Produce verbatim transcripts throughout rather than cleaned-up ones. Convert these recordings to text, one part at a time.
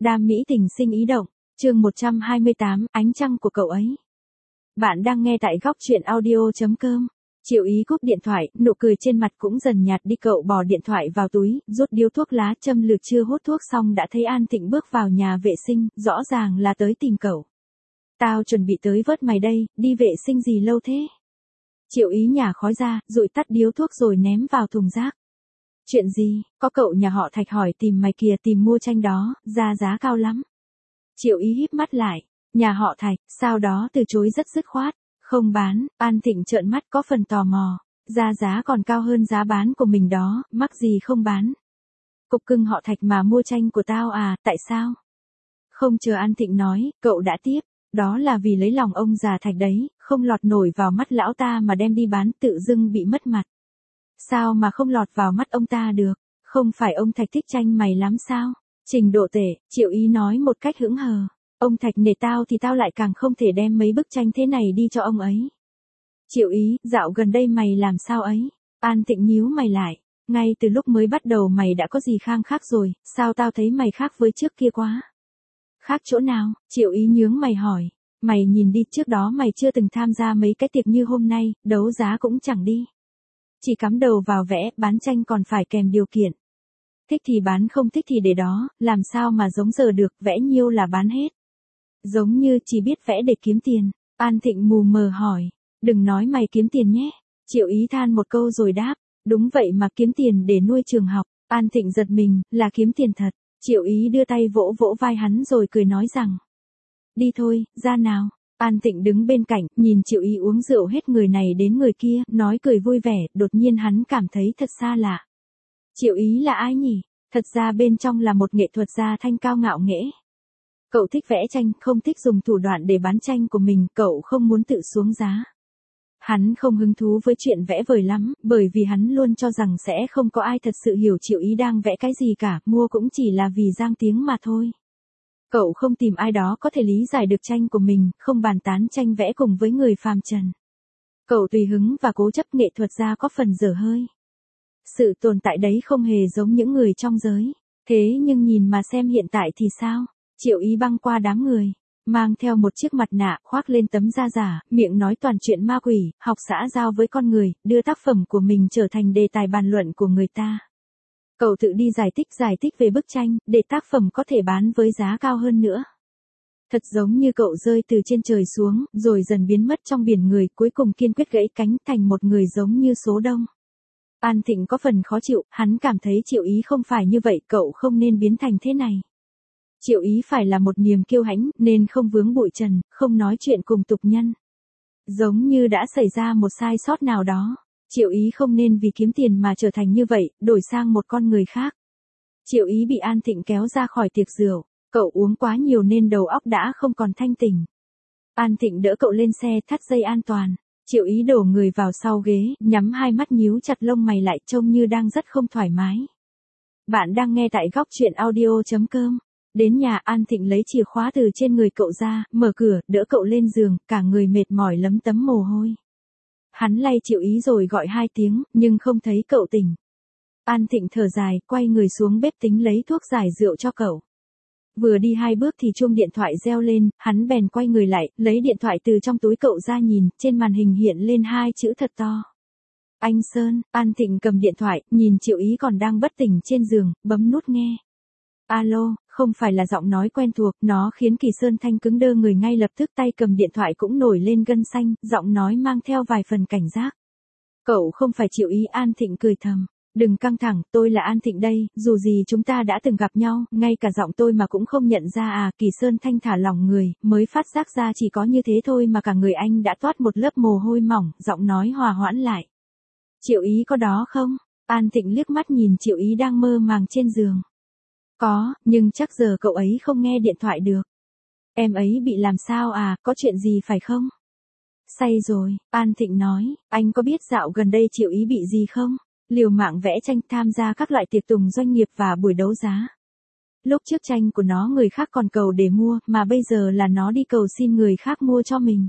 Đam mỹ tình sinh ý động, chương một trăm hai mươi tám, ánh trăng của cậu ấy. Bạn đang nghe tại góc truyện audio.com. Triệu Ý cúp điện thoại, nụ cười trên mặt cũng dần nhạt đi, cậu bỏ điện thoại vào túi, rút điếu thuốc lá châm lược, chưa hút thuốc xong đã thấy An Thịnh bước vào nhà vệ sinh, rõ ràng là tới tìm cậu. Tao chuẩn bị tới vớt mày đây, đi vệ sinh gì lâu thế? Triệu Ý nhả khói ra, dụi tắt điếu thuốc rồi ném vào thùng rác. Chuyện gì, có cậu nhà họ Thạch hỏi tìm mày kìa, tìm mua tranh đó, ra giá cao lắm. Triệu Ý híp mắt lại, nhà họ Thạch, sau đó từ chối rất dứt khoát, không bán. An Thịnh trợn mắt có phần tò mò, ra giá còn cao hơn giá bán của mình đó, mắc gì không bán. Cục cưng họ Thạch mà mua tranh của tao à, tại sao? Không chờ An Thịnh nói, cậu đã tiếp, đó là vì lấy lòng ông già Thạch đấy, không lọt nổi vào mắt lão ta mà đem đi bán, tự dưng bị mất mặt. Sao mà không lọt vào mắt ông ta được, không phải ông Thạch thích tranh mày lắm sao? Trình độ tệ, Triệu Ý nói một cách hững hờ. Ông Thạch nể tao thì tao lại càng không thể đem mấy bức tranh thế này đi cho ông ấy. Triệu Ý, dạo gần đây mày làm sao ấy? An Thịnh nhíu mày lại. Ngay từ lúc mới bắt đầu mày đã có gì khang khác rồi, sao tao thấy mày khác với trước kia quá? Khác chỗ nào? Triệu Ý nhướng mày hỏi. Mày nhìn đi, trước đó mày chưa từng tham gia mấy cái tiệc như hôm nay, đấu giá cũng chẳng đi. Chỉ cắm đầu vào vẽ, bán tranh còn phải kèm điều kiện. Thích thì bán, không thích thì để đó, làm sao mà giống giờ được, vẽ nhiêu là bán hết. Giống như chỉ biết vẽ để kiếm tiền. An Thịnh mù mờ hỏi, đừng nói mày kiếm tiền nhé. Triệu Ý than một câu rồi đáp, đúng vậy mà, kiếm tiền để nuôi trường học. An Thịnh giật mình, là kiếm tiền thật. Triệu Ý đưa tay vỗ vỗ vai hắn rồi cười nói rằng, đi thôi, ra nào. An Thịnh đứng bên cạnh, nhìn Triệu Ý uống rượu hết người này đến người kia, nói cười vui vẻ, đột nhiên hắn cảm thấy thật xa lạ. Triệu Ý là ai nhỉ? Thật ra bên trong là một nghệ thuật gia thanh cao ngạo nghễ. Cậu thích vẽ tranh, không thích dùng thủ đoạn để bán tranh của mình, cậu không muốn tự xuống giá. Hắn không hứng thú với chuyện vẽ vời lắm, bởi vì hắn luôn cho rằng sẽ không có ai thật sự hiểu Triệu Ý đang vẽ cái gì cả, mua cũng chỉ là vì giang tiếng mà thôi. Cậu không tìm ai đó có thể lý giải được tranh của mình, không bàn tán tranh vẽ cùng với người phàm trần. Cậu tùy hứng và cố chấp, nghệ thuật gia có phần dở hơi. Sự tồn tại đấy không hề giống những người trong giới. Thế nhưng nhìn mà xem hiện tại thì sao? Triệu Ý băng qua đám người, mang theo một chiếc mặt nạ, khoác lên tấm da giả, miệng nói toàn chuyện ma quỷ, học xã giao với con người, đưa tác phẩm của mình trở thành đề tài bàn luận của người ta. Cậu tự đi giải thích giải thích về bức tranh, để tác phẩm có thể bán với giá cao hơn nữa. Thật giống như cậu rơi từ trên trời xuống, rồi dần biến mất trong biển người, cuối cùng kiên quyết gãy cánh thành một người giống như số đông. An Thịnh có phần khó chịu, hắn cảm thấy Triệu Ý không phải như vậy, cậu không nên biến thành thế này. Triệu Ý phải là một niềm kiêu hãnh, nên không vướng bụi trần, không nói chuyện cùng tục nhân. Giống như đã xảy ra một sai sót nào đó. Triệu Ý không nên vì kiếm tiền mà trở thành như vậy, đổi sang một con người khác. Triệu Ý bị An Thịnh kéo ra khỏi tiệc rượu, cậu uống quá nhiều nên đầu óc đã không còn thanh tỉnh. An Thịnh đỡ cậu lên xe, thắt dây an toàn. Triệu Ý đổ người vào sau ghế, nhắm hai mắt nhíu chặt lông mày lại, trông như đang rất không thoải mái. Bạn đang nghe tại góc truyện audio.com. Đến nhà, An Thịnh lấy chìa khóa từ trên người cậu ra, mở cửa, đỡ cậu lên giường, cả người mệt mỏi lấm tấm mồ hôi. Hắn lay Triệu Ý rồi gọi hai tiếng, nhưng không thấy cậu tỉnh. An Thịnh thở dài, quay người xuống bếp tính lấy thuốc giải rượu cho cậu. Vừa đi hai bước thì chuông điện thoại reo lên, hắn bèn quay người lại, lấy điện thoại từ trong túi cậu ra nhìn, trên màn hình hiện lên hai chữ thật to. Anh Sơn. An Thịnh cầm điện thoại, nhìn Triệu Ý còn đang bất tỉnh trên giường, bấm nút nghe. Alo, không phải là giọng nói quen thuộc, nó khiến Kỳ Sơn Thanh cứng đơ người ngay lập tức, tay cầm điện thoại cũng nổi lên gân xanh, giọng nói mang theo vài phần cảnh giác. Cậu không phải Triệu Ý? An Thịnh cười thầm. Đừng căng thẳng, tôi là An Thịnh đây, dù gì chúng ta đã từng gặp nhau, ngay cả giọng tôi mà cũng không nhận ra à. Kỳ Sơn Thanh thả lỏng người, mới phát giác ra chỉ có như thế thôi mà cả người anh đã toát một lớp mồ hôi mỏng, giọng nói hòa hoãn lại. Triệu Ý có đó không? An Thịnh liếc mắt nhìn Triệu Ý đang mơ màng trên giường. Có, nhưng chắc giờ cậu ấy không nghe điện thoại được. Em ấy bị làm sao à, có chuyện gì phải không? Say rồi, An Thịnh nói, anh có biết dạo gần đây Triệu Ý bị gì không? Liều mạng vẽ tranh, tham gia các loại tiệc tùng doanh nghiệp và buổi đấu giá. Lúc trước tranh của nó người khác còn cầu để mua, mà bây giờ là nó đi cầu xin người khác mua cho mình.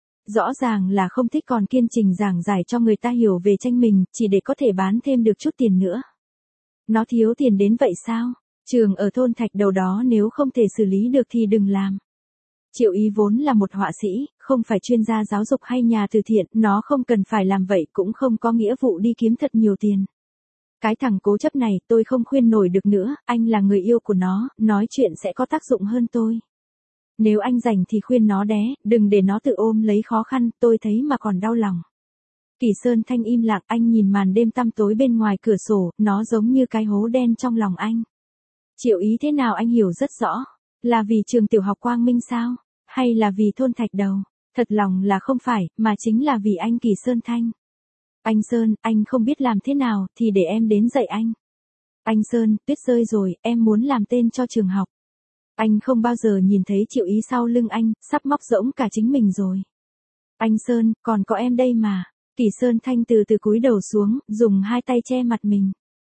Rõ ràng là không thích, còn kiên trình giảng giải cho người ta hiểu về tranh mình, chỉ để có thể bán thêm được chút tiền nữa. Nó thiếu tiền đến vậy sao? Trường ở thôn Thạch Đầu đó nếu không thể xử lý được thì đừng làm. Triệu Ý vốn là một họa sĩ, không phải chuyên gia giáo dục hay nhà từ thiện, nó không cần phải làm vậy cũng không có nghĩa vụ đi kiếm thật nhiều tiền. Cái thằng cố chấp này tôi không khuyên nổi được nữa, anh là người yêu của nó, nói chuyện sẽ có tác dụng hơn tôi. Nếu anh rảnh thì khuyên nó đé, đừng để nó tự ôm lấy khó khăn, tôi thấy mà còn đau lòng. Kỳ Sơn Thanh im lặng, anh nhìn màn đêm tăm tối bên ngoài cửa sổ, nó giống như cái hố đen trong lòng anh. Triệu Ý thế nào anh hiểu rất rõ. Là vì trường tiểu học Quang Minh sao? Hay là vì thôn Thạch Đầu? Thật lòng là không phải, mà chính là vì anh Kỳ Sơn Thanh. Anh Sơn, anh không biết làm thế nào, thì để em đến dạy anh. Anh Sơn, tuyết rơi rồi, em muốn làm tên cho trường học. Anh không bao giờ nhìn thấy Triệu Ý sau lưng anh, sắp móc rỗng cả chính mình rồi. Anh Sơn, còn có em đây mà. Kỳ Sơn Thanh từ từ cúi đầu xuống, dùng hai tay che mặt mình.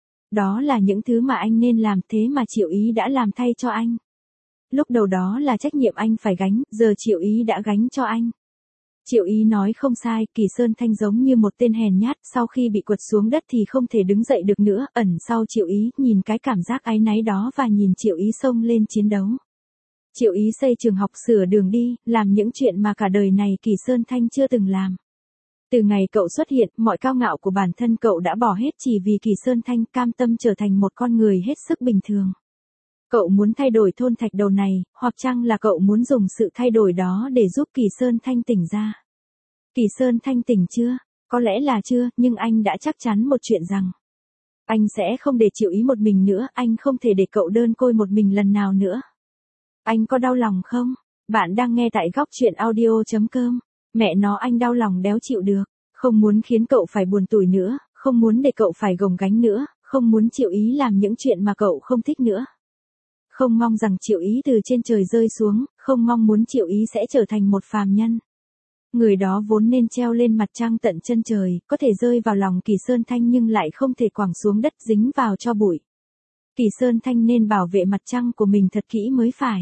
Đó là những thứ mà anh nên làm, thế mà Triệu Ý đã làm thay cho anh. Lúc đầu đó là trách nhiệm anh phải gánh, giờ Triệu Ý đã gánh cho anh. Triệu Ý nói không sai, Kỳ Sơn Thanh giống như một tên hèn nhát, sau khi bị quật xuống đất thì không thể đứng dậy được nữa, ẩn sau Triệu Ý, nhìn cái cảm giác áy náy đó và nhìn Triệu Ý xông lên chiến đấu. Triệu Ý xây trường học, sửa đường đi, làm những chuyện mà cả đời này Kỳ Sơn Thanh chưa từng làm. Từ ngày cậu xuất hiện, mọi cao ngạo của bản thân cậu đã bỏ hết chỉ vì Kỳ Sơn Thanh, cam tâm trở thành một con người hết sức bình thường. Cậu muốn thay đổi thôn Thạch Đầu này, hoặc chăng là cậu muốn dùng sự thay đổi đó để giúp Kỳ Sơn Thanh tỉnh ra? Kỳ Sơn Thanh tỉnh chưa? Có lẽ là chưa, nhưng anh đã chắc chắn một chuyện rằng anh sẽ không để Triệu Ý một mình nữa, anh không thể để cậu đơn côi một mình lần nào nữa. Anh có đau lòng không? Bạn đang nghe tại góc truyện audio chấm com. Mẹ nó, anh đau lòng đéo chịu được, không muốn khiến cậu phải buồn tủi nữa, không muốn để cậu phải gồng gánh nữa, không muốn Triệu Ý làm những chuyện mà cậu không thích nữa. Không mong rằng Triệu Ý từ trên trời rơi xuống, không mong muốn Triệu Ý sẽ trở thành một phàm nhân. Người đó vốn nên treo lên mặt trăng tận chân trời, có thể rơi vào lòng Kỳ Sơn Thanh nhưng lại không thể quẳng xuống đất dính vào cho bụi. Kỳ Sơn Thanh nên bảo vệ mặt trăng của mình thật kỹ mới phải.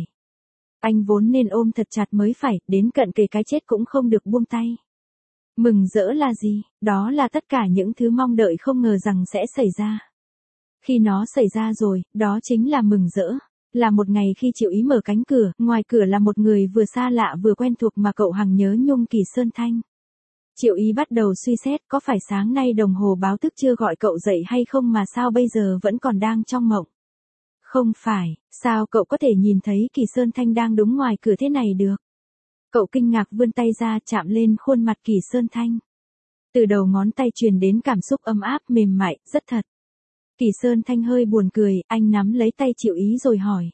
Anh vốn nên ôm thật chặt mới phải, đến cận kề cái chết cũng không được buông tay. Mừng rỡ là gì? Đó là tất cả những thứ mong đợi không ngờ rằng sẽ xảy ra. Khi nó xảy ra rồi, đó chính là mừng rỡ. Là một ngày khi Triệu Ý mở cánh cửa, ngoài cửa là một người vừa xa lạ vừa quen thuộc mà cậu hằng nhớ nhung, Kỳ Sơn Thanh. Triệu Ý bắt đầu suy xét, có phải sáng nay đồng hồ báo thức chưa gọi cậu dậy hay không mà sao bây giờ vẫn còn đang trong mộng? Không phải, sao cậu có thể nhìn thấy Kỳ Sơn Thanh đang đứng ngoài cửa thế này được? Cậu kinh ngạc vươn tay ra chạm lên khuôn mặt Kỳ Sơn Thanh. Từ đầu ngón tay truyền đến cảm xúc ấm áp mềm mại, rất thật. Kỳ Sơn Thanh hơi buồn cười, anh nắm lấy tay Triệu Ý rồi hỏi.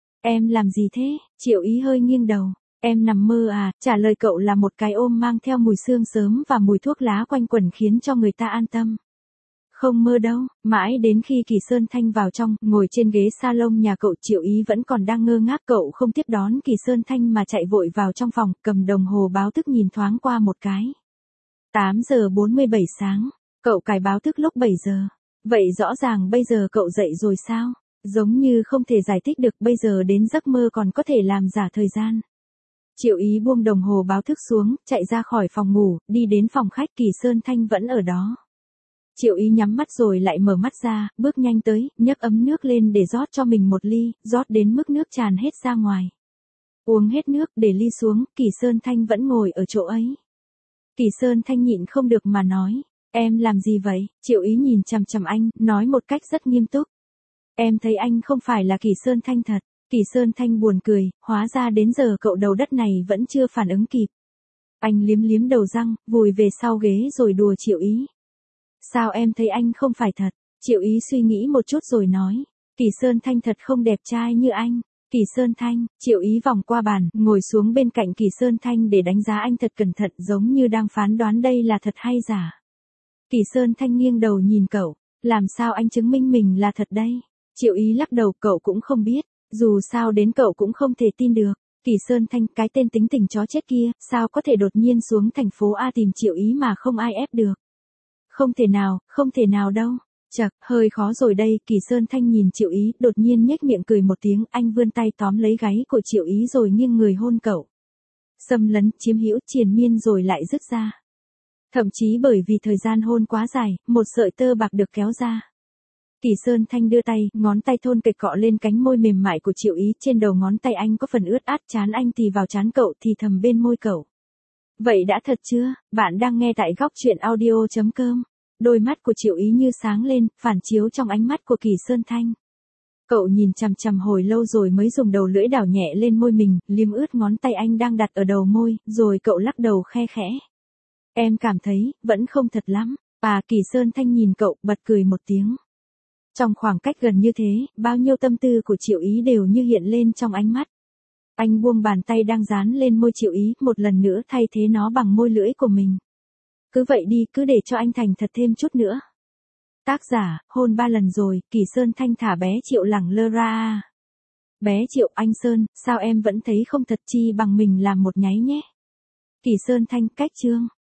Em làm gì thế? Triệu Ý hơi nghiêng đầu. Em nằm mơ à? Trả lời cậu là một cái ôm mang theo mùi sương sớm và mùi thuốc lá quanh quẩn khiến cho người ta an tâm. Không mơ đâu, mãi đến khi Kỳ Sơn Thanh vào trong, ngồi trên ghế salon nhà cậu, Triệu Ý vẫn còn đang ngơ ngác, cậu không tiếp đón Kỳ Sơn Thanh mà chạy vội vào trong phòng, cầm đồng hồ báo thức nhìn thoáng qua một cái. tám giờ bốn mươi bảy sáng, cậu cài báo thức lúc bảy giờ. Vậy rõ ràng bây giờ cậu dậy rồi sao? Giống như không thể giải thích được, bây giờ đến giấc mơ còn có thể làm giả thời gian. Triệu Ý buông đồng hồ báo thức xuống, chạy ra khỏi phòng ngủ, đi đến phòng khách, Kỳ Sơn Thanh vẫn ở đó. Triệu Ý nhắm mắt rồi lại mở mắt ra, bước nhanh tới, nhấc ấm nước lên để rót cho mình một ly, rót đến mức nước tràn hết ra ngoài. Uống hết nước, để ly xuống, Kỳ Sơn Thanh vẫn ngồi ở chỗ ấy. Kỳ Sơn Thanh nhịn không được mà nói, em làm gì vậy? Triệu Ý nhìn chằm chằm anh, nói một cách rất nghiêm túc. Em thấy anh không phải là Kỳ Sơn Thanh thật. Kỳ Sơn Thanh buồn cười, hóa ra đến giờ cậu đầu đất này vẫn chưa phản ứng kịp. Anh liếm liếm đầu răng, vùi về sau ghế rồi đùa Triệu Ý. Sao em thấy anh không phải thật? Triệu Ý suy nghĩ một chút rồi nói. Kỳ Sơn Thanh thật không đẹp trai như anh. Kỳ Sơn Thanh, Triệu Ý vòng qua bàn, ngồi xuống bên cạnh Kỳ Sơn Thanh để đánh giá anh thật cẩn thận, giống như đang phán đoán đây là thật hay giả. Kỳ Sơn Thanh nghiêng đầu nhìn cậu, làm sao anh chứng minh mình là thật đây? Triệu Ý lắc đầu, cậu cũng không biết, dù sao đến cậu cũng không thể tin được. Kỳ Sơn Thanh, cái tên tính tình chó chết kia, sao có thể đột nhiên xuống thành phố A tìm Triệu Ý mà không ai ép được? Không thể nào, không thể nào đâu. Chậc, hơi khó rồi đây. Kỳ Sơn Thanh nhìn Triệu Ý, đột nhiên nhếch miệng cười một tiếng, anh vươn tay tóm lấy gáy của Triệu Ý rồi nghiêng người hôn cậu. Xâm lấn, chiếm hữu, triền miên rồi lại dứt ra. Thậm chí bởi vì thời gian hôn quá dài, một sợi tơ bạc được kéo ra. Kỳ Sơn Thanh đưa tay, ngón tay thôn kịch cọ lên cánh môi mềm mại của Triệu Ý, trên đầu ngón tay anh có phần ướt át, trán anh thì vào trán cậu, thì thầm bên môi cậu. Vậy đã thật chưa? Bạn đang nghe tại góc truyện audio.com. Đôi mắt của Triệu Ý như sáng lên, phản chiếu trong ánh mắt của Kỳ Sơn Thanh. Cậu nhìn chằm chằm hồi lâu rồi mới dùng đầu lưỡi đảo nhẹ lên môi mình, liếm ướt ngón tay anh đang đặt ở đầu môi, rồi cậu lắc đầu khe khẽ. Em cảm thấy, vẫn không thật lắm. À, Kỳ Sơn Thanh nhìn cậu, bật cười một tiếng. Trong khoảng cách gần như thế, bao nhiêu tâm tư của Triệu Ý đều như hiện lên trong ánh mắt. Anh buông bàn tay đang dán lên môi Triệu Ý, một lần nữa thay thế nó bằng môi lưỡi của mình. Cứ vậy đi, cứ để cho anh thành thật thêm chút nữa. Tác giả, hôn ba lần rồi, Kỳ Sơn Thanh thả bé Triệu lẳng lơ ra. Bé Triệu, anh Sơn, sao em vẫn thấy không thật, chi bằng mình làm một nháy nhé. Kỳ Sơn Thanh, cách chương.